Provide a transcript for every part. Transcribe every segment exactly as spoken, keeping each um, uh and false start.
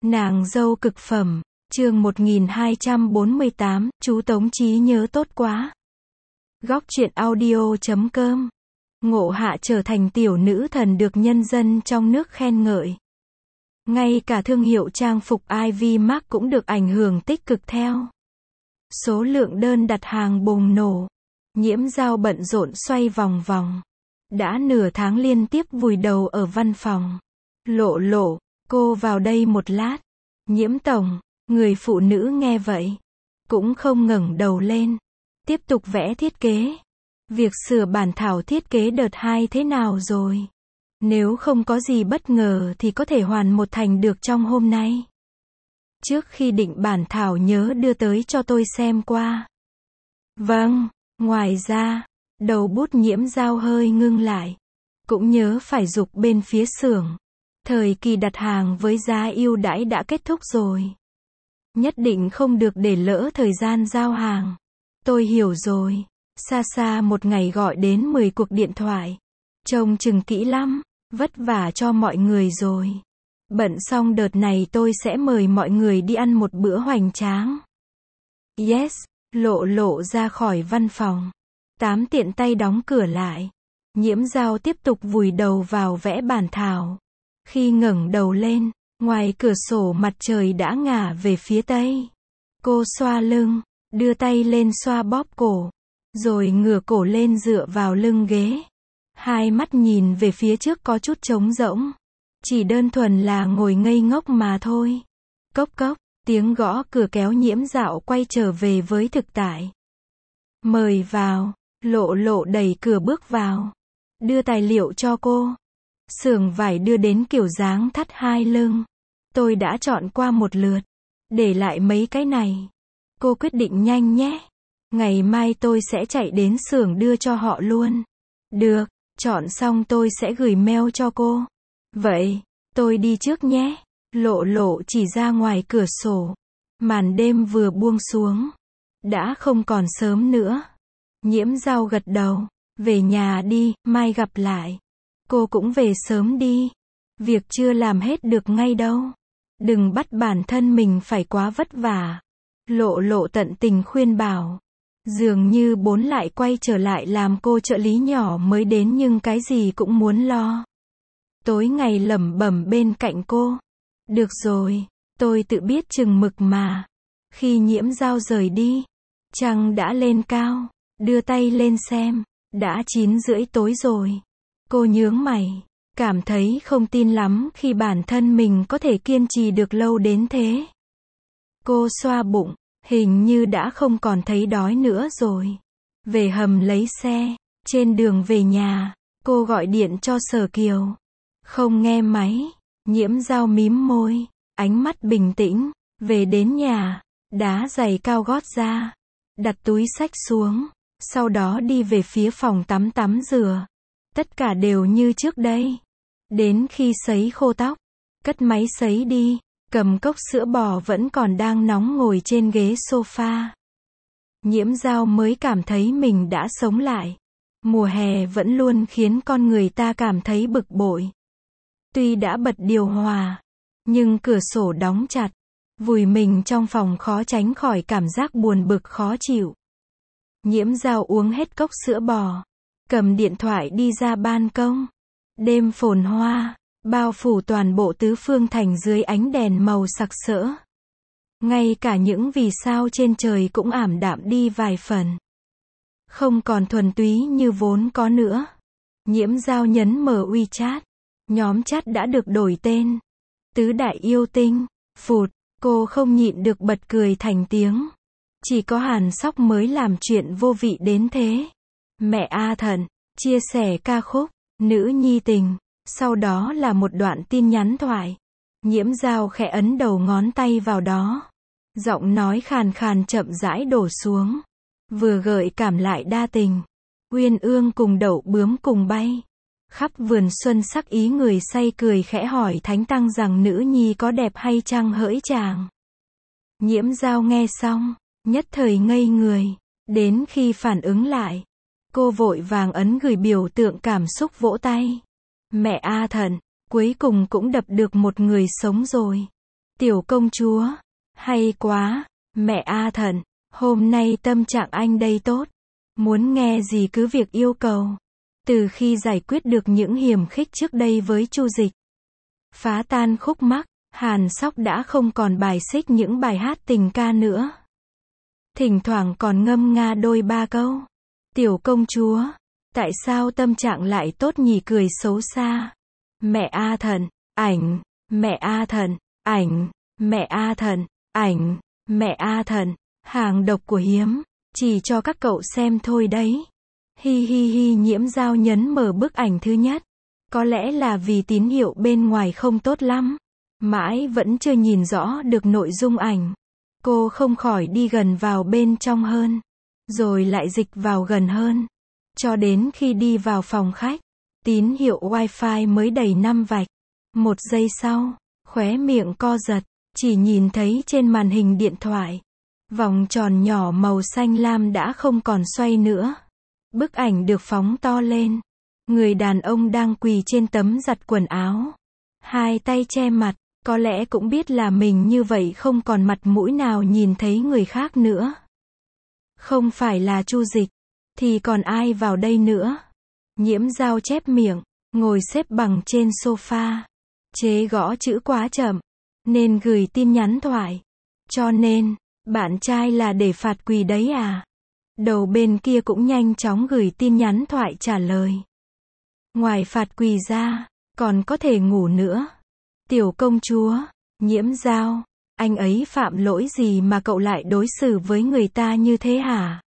Nàng dâu cực phẩm, chương một nghìn hai trăm bốn mươi tám, chú Tống trí nhớ tốt quá. Góc truyện audio chấm com. Ngộ Hạ trở thành tiểu nữ thần được nhân dân trong nước khen ngợi. Ngay cả thương hiệu trang phục Ivy Mark cũng được ảnh hưởng tích cực theo. Số lượng đơn đặt hàng bùng nổ. Nhiễm Dao bận rộn xoay vòng vòng. Đã nửa tháng liên tiếp vùi đầu ở văn phòng. Lộ lộ, cô vào đây một lát. Nhiễm tổng, người phụ nữ nghe vậy. Cũng không ngẩng đầu lên. Tiếp tục vẽ thiết kế. Việc sửa bản thảo thiết kế đợt hai thế nào rồi? Nếu không có gì bất ngờ thì có thể hoàn một thành được trong hôm nay. Trước khi định bản thảo nhớ đưa tới cho tôi xem qua. Vâng, ngoài ra, đầu bút Nhiễm Dao hơi ngưng lại. Cũng nhớ phải giục bên phía xưởng. Thời kỳ đặt hàng với giá ưu đãi đã kết thúc rồi. Nhất định không được để lỡ thời gian giao hàng. Tôi hiểu rồi. Xa xa một ngày gọi đến mười cuộc điện thoại. Trông chừng kỹ lắm. Vất vả cho mọi người rồi. Bận xong đợt này tôi sẽ mời mọi người đi ăn một bữa hoành tráng. Yes, lộ lộ ra khỏi văn phòng. Tám tiện tay đóng cửa lại. Nhiễm Dao tiếp tục vùi đầu vào vẽ bản thảo. Khi ngẩng đầu lên, ngoài cửa sổ mặt trời đã ngả về phía tây. Cô xoa lưng, đưa tay lên xoa bóp cổ, rồi ngửa cổ lên dựa vào lưng ghế. Hai mắt nhìn về phía trước có chút trống rỗng. Chỉ đơn thuần là ngồi ngây ngốc mà thôi. Cốc cốc, tiếng gõ cửa kéo Nhiễm Dao quay trở về với thực tại. Mời vào, lộ lộ đẩy cửa bước vào. Đưa tài liệu cho cô. Xưởng vải đưa đến kiểu dáng thắt hai lưng. Tôi đã chọn qua một lượt. Để lại mấy cái này. Cô quyết định nhanh nhé. Ngày mai tôi sẽ chạy đến xưởng đưa cho họ luôn. Được, chọn xong tôi sẽ gửi mail cho cô. Vậy, tôi đi trước nhé. Lộ lộ chỉ ra ngoài cửa sổ. Màn đêm vừa buông xuống. Đã không còn sớm nữa. Nhiễm Dao gật đầu. Về nhà đi, mai gặp lại. Cô cũng về sớm đi. Việc chưa làm hết được ngay đâu. Đừng bắt bản thân mình phải quá vất vả. Lộ lộ tận tình khuyên bảo. Dường như bốn lại quay trở lại làm cô trợ lý nhỏ mới đến nhưng cái gì cũng muốn lo. Tối ngày lẩm bẩm bên cạnh cô. Được rồi, tôi tự biết chừng mực mà. Khi Nhiễm Dao rời đi, trăng đã lên cao. Đưa tay lên xem. Đã chín rưỡi tối rồi. Cô nhướng mày. Cảm thấy không tin lắm khi bản thân mình có thể kiên trì được lâu đến thế. Cô xoa bụng. Hình như đã không còn thấy đói nữa rồi. Về hầm lấy xe. Trên đường về nhà, cô gọi điện cho Sở Kiều. Không nghe máy. Nhiễm Dao mím môi. Ánh mắt bình tĩnh. Về đến nhà. Đá giày cao gót ra. Đặt túi xách xuống. Sau đó đi về phía phòng tắm tắm rửa. Tất cả đều như trước đây. Đến khi sấy khô tóc. Cất máy sấy đi. Cầm cốc sữa bò vẫn còn đang nóng ngồi trên ghế sofa. Nhiễm Dao mới cảm thấy mình đã sống lại. Mùa hè vẫn luôn khiến con người ta cảm thấy bực bội. Tuy đã bật điều hòa, nhưng cửa sổ đóng chặt. Vùi mình trong phòng khó tránh khỏi cảm giác buồn bực khó chịu. Nhiễm Dao uống hết cốc sữa bò. Cầm điện thoại đi ra ban công. Đêm phồn hoa. Bao phủ toàn bộ tứ phương thành dưới ánh đèn màu sặc sỡ. Ngay cả những vì sao trên trời cũng ảm đạm đi vài phần. Không còn thuần túy như vốn có nữa. Nhiễm Dao nhấn mở WeChat. Nhóm chat đã được đổi tên. Tứ đại yêu tinh. Phụt, cô không nhịn được bật cười thành tiếng. Chỉ có Hàn Sóc mới làm chuyện vô vị đến thế. Mẹ A Thận, chia sẻ ca khúc, Nữ Nhi Tình. Sau đó là một đoạn tin nhắn thoại. Nhiễm Dao khẽ ấn đầu ngón tay vào đó. Giọng nói khàn khàn chậm rãi đổ xuống. Vừa gợi cảm lại đa tình. Uyên ương cùng đậu bướm cùng bay. Khắp vườn xuân sắc ý người say cười khẽ hỏi Thánh Tăng rằng nữ nhi có đẹp hay chăng hỡi chàng. Nhiễm Dao nghe xong, nhất thời ngây người. Đến khi phản ứng lại, cô vội vàng ấn gửi biểu tượng cảm xúc vỗ tay. Mẹ A Thận, cuối cùng cũng đập được một người sống rồi. Tiểu công chúa, hay quá, mẹ A Thần, hôm nay tâm trạng anh đây tốt. Muốn nghe gì cứ việc yêu cầu. Từ khi giải quyết được những hiềm khích trước đây với Chu Dịch, phá tan khúc mắc, Hàn Sóc đã không còn bài xích những bài hát tình ca nữa. Thỉnh thoảng còn ngâm nga đôi ba câu. Tiểu công chúa, tại sao tâm trạng lại tốt nhỉ, cười xấu xa. Mẹ A Thần, ảnh, mẹ A Thần, ảnh, mẹ A Thần, ảnh, mẹ A Thần, hàng độc của Hiếm, chỉ cho các cậu xem thôi đấy. Hi hi hi. Nhiễm Dao nhấn mở bức ảnh thứ nhất. Có lẽ là vì tín hiệu bên ngoài không tốt lắm, mãi vẫn chưa nhìn rõ được nội dung ảnh. Cô không khỏi đi gần vào bên trong hơn, rồi lại dịch vào gần hơn, cho đến khi đi vào phòng khách, tín hiệu wifi mới đầy năm vạch. Một giây sau, khóe miệng co giật, chỉ nhìn thấy trên màn hình điện thoại, vòng tròn nhỏ màu xanh lam đã không còn xoay nữa. Bức ảnh được phóng to lên. Người đàn ông đang quỳ trên tấm giặt quần áo, hai tay che mặt, có lẽ cũng biết là mình như vậy không còn mặt mũi nào nhìn thấy người khác nữa. Không phải là Chu Dịch, thì còn ai vào đây nữa? Nhiễm Dao chép miệng, ngồi xếp bằng trên sofa. Chế gõ chữ quá chậm, nên gửi tin nhắn thoại. Cho nên, bạn trai là để phạt quỳ đấy à? Đầu bên kia cũng nhanh chóng gửi tin nhắn thoại trả lời. Ngoài phạt quỳ ra, còn có thể ngủ nữa. Tiểu công chúa, Nhiễm Dao, anh ấy phạm lỗi gì mà cậu lại đối xử với người ta như thế hả?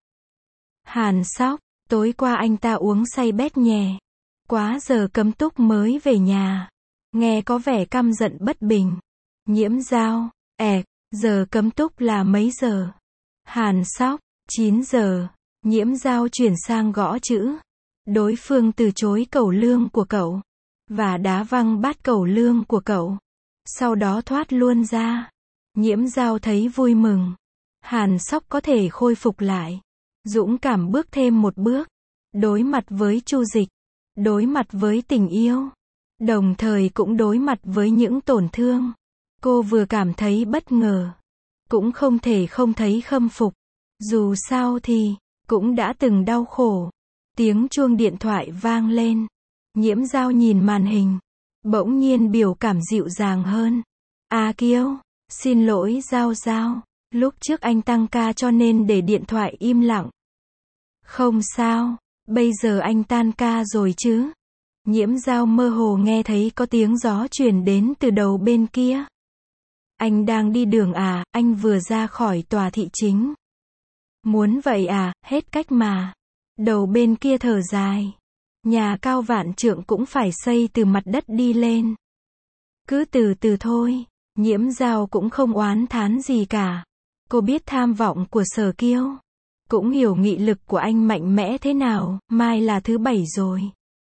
Hàn Sóc, tối qua anh ta uống say bét nhè. Quá giờ cấm túc mới về nhà. Nghe có vẻ căm giận bất bình. Nhiễm Dao, ẹc, giờ cấm túc là mấy giờ? Hàn Sóc, chín giờ. Nhiễm Dao chuyển sang gõ chữ. Đối phương từ chối cẩu lương của cậu, và đá văng bát cẩu lương của cậu. Sau đó thoát luôn ra. Nhiễm Dao thấy vui mừng. Hàn Sóc có thể khôi phục lại. Dũng cảm bước thêm một bước. Đối mặt với Chu Dịch. Đối mặt với tình yêu. Đồng thời cũng đối mặt với những tổn thương. Cô vừa cảm thấy bất ngờ, cũng không thể không thấy khâm phục. Dù sao thì, cũng đã từng đau khổ. Tiếng chuông điện thoại vang lên. Nhiễm Dao nhìn màn hình. Bỗng nhiên biểu cảm dịu dàng hơn. A Kiêu, xin lỗi Dao Dao. Lúc trước anh tăng ca cho nên để điện thoại im lặng. Không sao, bây giờ anh tan ca rồi chứ? Nhiễm Dao mơ hồ nghe thấy có tiếng gió truyền đến từ đầu bên kia. Anh đang đi đường à, anh vừa ra khỏi tòa thị chính. Muốn vậy à, hết cách mà. Đầu bên kia thở dài. Nhà cao vạn trượng cũng phải xây từ mặt đất đi lên. Cứ từ từ thôi. Nhiễm Dao cũng không oán thán gì cả. Cô biết tham vọng của Sở Kiêu, cũng hiểu nghị lực của anh mạnh mẽ thế nào. Mai là thứ bảy rồi,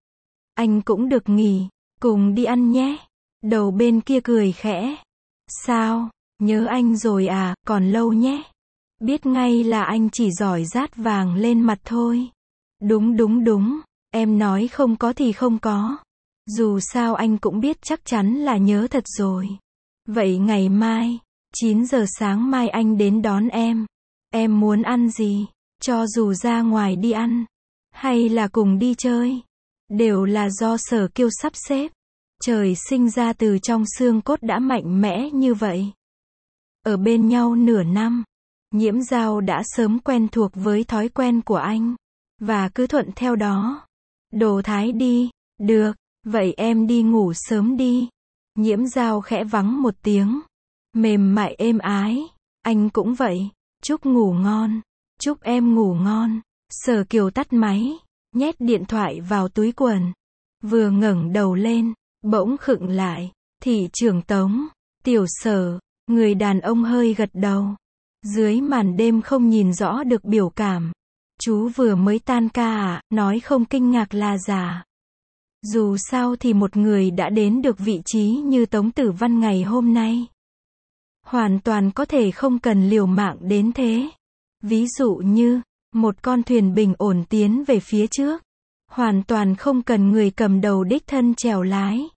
anh cũng được nghỉ, cùng đi ăn nhé. Đầu bên kia cười khẽ. Sao, nhớ anh rồi à, còn lâu nhé. Biết ngay là anh chỉ giỏi dát vàng lên mặt thôi. Đúng đúng đúng, em nói không có thì không có. Dù sao anh cũng biết chắc chắn là nhớ thật rồi. Vậy ngày mai, chín giờ sáng mai anh đến đón em. Em muốn ăn gì? Cho dù ra ngoài đi ăn, hay là cùng đi chơi, đều là do Sở Kiêu sắp xếp. Trời sinh ra từ trong xương cốt đã mạnh mẽ như vậy. Ở bên nhau nửa năm, Nhiễm Dao đã sớm quen thuộc với thói quen của anh, và cứ thuận theo đó. Đồ thái đi, được, vậy em đi ngủ sớm đi. Nhiễm Dao khẽ vắng một tiếng, mềm mại êm ái. Anh cũng vậy, chúc ngủ ngon, chúc em ngủ ngon. Sở Kiều tắt máy, nhét điện thoại vào túi quần. Vừa ngẩng đầu lên, bỗng khựng lại. Thị trưởng Tống, Tiểu Sở, người đàn ông hơi gật đầu. Dưới màn đêm không nhìn rõ được biểu cảm. Chú vừa mới tan ca à, nói không kinh ngạc là giả. Dù sao thì một người đã đến được vị trí như Tống Tử Văn ngày hôm nay, hoàn toàn có thể không cần liều mạng đến thế. Ví dụ như, một con thuyền bình ổn tiến về phía trước, hoàn toàn không cần người cầm đầu đích thân chèo lái.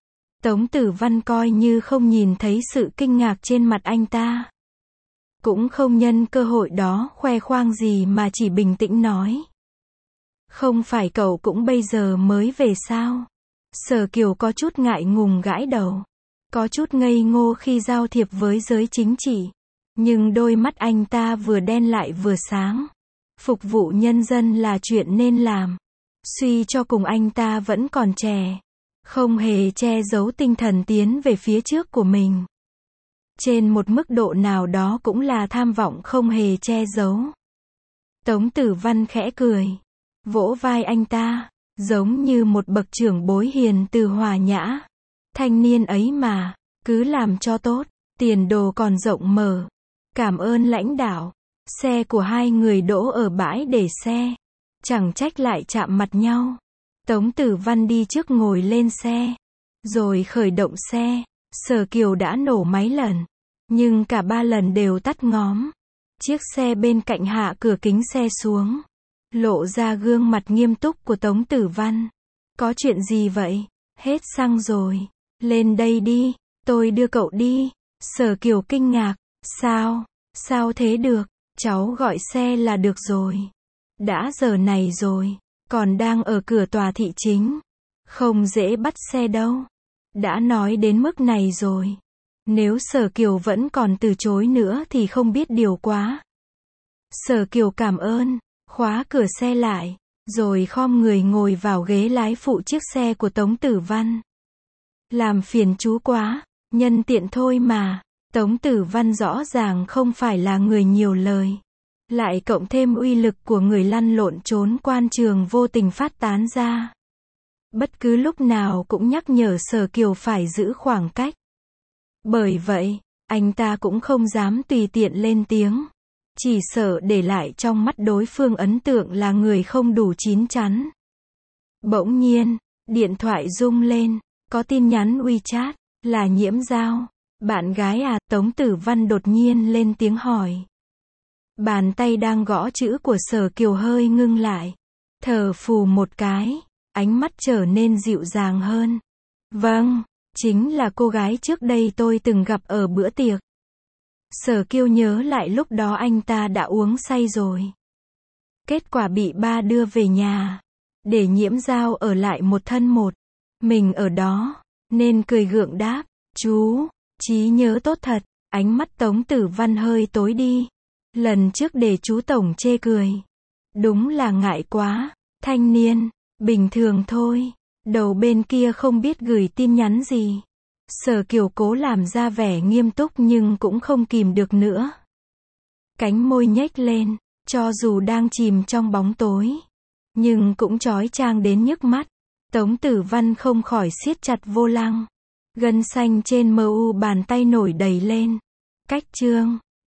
Tống Tử Văn coi như không nhìn thấy sự kinh ngạc trên mặt anh ta. Cũng không nhân cơ hội đó khoe khoang gì mà chỉ bình tĩnh nói. Không phải cậu cũng bây giờ mới về sao? Sở Kiều có chút ngại ngùng gãi đầu. Có chút ngây ngô khi giao thiệp với giới chính trị. Nhưng đôi mắt anh ta vừa đen lại vừa sáng. Phục vụ nhân dân là chuyện nên làm. Suy cho cùng anh ta vẫn còn trẻ. Không hề che giấu tinh thần tiến về phía trước của mình. Trên một mức độ nào đó cũng là tham vọng không hề che giấu. Tống Tử Văn khẽ cười. Vỗ vai anh ta. Giống như một bậc trưởng bối hiền từ hòa nhã. Thanh niên ấy mà. Cứ làm cho tốt. Tiền đồ còn rộng mở. Cảm ơn lãnh đạo. Xe của hai người đỗ ở bãi để xe. Chẳng trách lại chạm mặt nhau. Tống Tử Văn đi trước ngồi lên xe. Rồi khởi động xe. Sở Kiều đã nổ máy lần. Nhưng cả ba lần đều tắt ngóm. Chiếc xe bên cạnh hạ cửa kính xe xuống. Lộ ra gương mặt nghiêm túc của Tống Tử Văn. Có chuyện gì vậy? Hết xăng rồi. Lên đây đi. Tôi đưa cậu đi. Sở Kiều kinh ngạc. Sao? Sao thế được? Cháu gọi xe là được rồi. Đã giờ này rồi. Còn đang ở cửa tòa thị chính. Không dễ bắt xe đâu. Đã nói đến mức này rồi. Nếu Sở Kiều vẫn còn từ chối nữa thì không biết điều quá. Sở Kiều cảm ơn. Khóa cửa xe lại. Rồi khom người ngồi vào ghế lái phụ chiếc xe của Tống Tử Văn. Làm phiền chú quá. Nhân tiện thôi mà. Tống Tử Văn rõ ràng không phải là người nhiều lời. Lại cộng thêm uy lực của người lăn lộn trốn quan trường vô tình phát tán ra. Bất cứ lúc nào cũng nhắc nhở Sở Kiều phải giữ khoảng cách. Bởi vậy, anh ta cũng không dám tùy tiện lên tiếng. Chỉ sợ để lại trong mắt đối phương ấn tượng là người không đủ chín chắn. Bỗng nhiên, điện thoại rung lên, có tin nhắn WeChat, là Nhiễm Giao. Bạn gái à? Tống Tử Văn đột nhiên lên tiếng hỏi. Bàn tay đang gõ chữ của Sở Kiều hơi ngưng lại. Thở phù một cái, ánh mắt trở nên dịu dàng hơn. Vâng, chính là cô gái trước đây tôi từng gặp ở bữa tiệc. Sở Kiều nhớ lại lúc đó anh ta đã uống say rồi. Kết quả bị ba đưa về nhà. Để Nhiễm Giao ở lại một thân một. Mình ở đó, nên cười gượng đáp. Chú, trí nhớ tốt thật. Ánh mắt Tống Tử Văn hơi tối đi. Lần trước để chú Tổng chê cười. Đúng là ngại quá. Thanh niên, bình thường thôi. Đầu bên kia không biết gửi tin nhắn gì. Sở Kiều cố làm ra vẻ nghiêm túc nhưng cũng không kìm được nữa. Cánh môi nhếch lên, cho dù đang chìm trong bóng tối. Nhưng cũng chói chang đến nhức mắt. Tống Tử Văn không khỏi siết chặt vô lăng. Gân xanh trên mờ u bàn tay nổi đầy lên. Cách chương.